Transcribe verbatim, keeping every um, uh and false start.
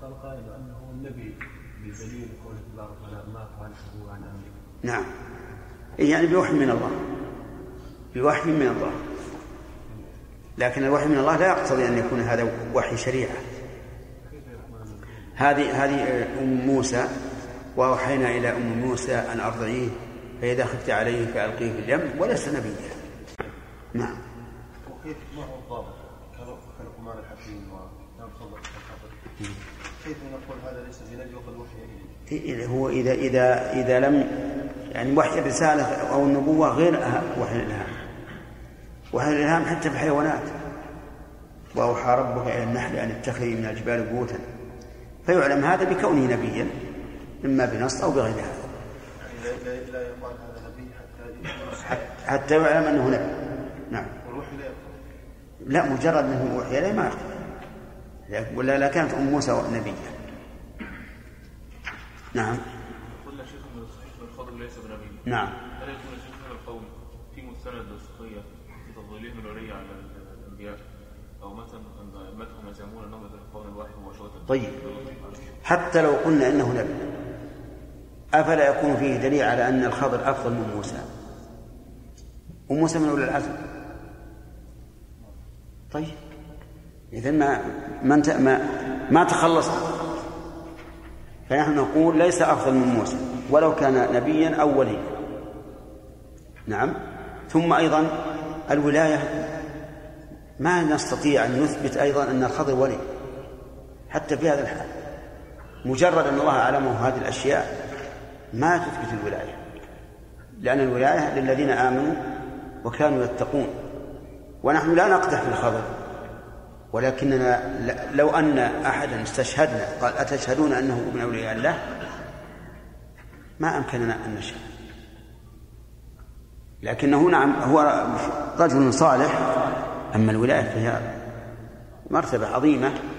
قال قائل أنه النبي بدليل قول الله تعالى ما فعلته عن أمره. نعم، يعني بوحي من الله، بوحي من الله، لكن الوحي من الله لا يقتضي أن يكون هذا وحي شريعة. هذه هذه أم موسى، وأوحينا إلى أم موسى أن أرضعيه فإذا خفت عليه فألقيه في اليم وليس نبيا. نعم. وكيف ما هو الضابط كلقمان الحكيم وينصب الخطر؟ كيف نقول هذا ليس بنبي وقد وحي إليه؟ هو إذا إذا إذا لم يعني وحي الرسالة أو النبوة غير وحي الإلهام. وحي الإلهام حتى في الحيوانات، وأوحى ربك إلى النحل أن اتخذي من الجبال بيوتا، فيعلم هذا بكونه نبيا إما بنص أو بغير هذا. لا لا يقال هذا نبي حتى حتى يعلم أنه نبي. نعم. والوحي لا يقال. لا، مجرد أنه وحي لا ما يقال، ولا لا كانت أم موسى نبيا. نعم. قلنا شيخ من الصحيح من الخضر ليس بنبي. نعم. هل يكون شيخ هذا القول في مستند وثقية في تفضيلهم الولي على الأنبياء، أو مثلا أمتهم يزعمون أنهم يتلقون الوحي مباشرة؟ طيب، حتى لو قلنا إنه نبي، أفلا يكون فيه دليل على أن الخضر أفضل من موسى؟ وموسى من أولي العزم. طيب، إذن ما ما ما, ما تخلص، فنحن نقول ليس أفضل من موسى ولو كان نبيا أو وليا. نعم. ثم أيضا الولاية ما نستطيع أن نثبت أيضا أن الخضر ولي حتى في هذا الحال، مجرد أن الله أعلمه هذه الأشياء ما تثبت الولاية، لأن الولاية للذين آمنوا وكانوا يتقون، ونحن لا نقدح في الخضر، ولكننا لو أن أحدا استشهدنا قال أتشهدون أنه من أولياء الله ما أمكننا أن نشهد، لكنه نعم هو رجل صالح. أما الولاية فهي مرتبة عظيمة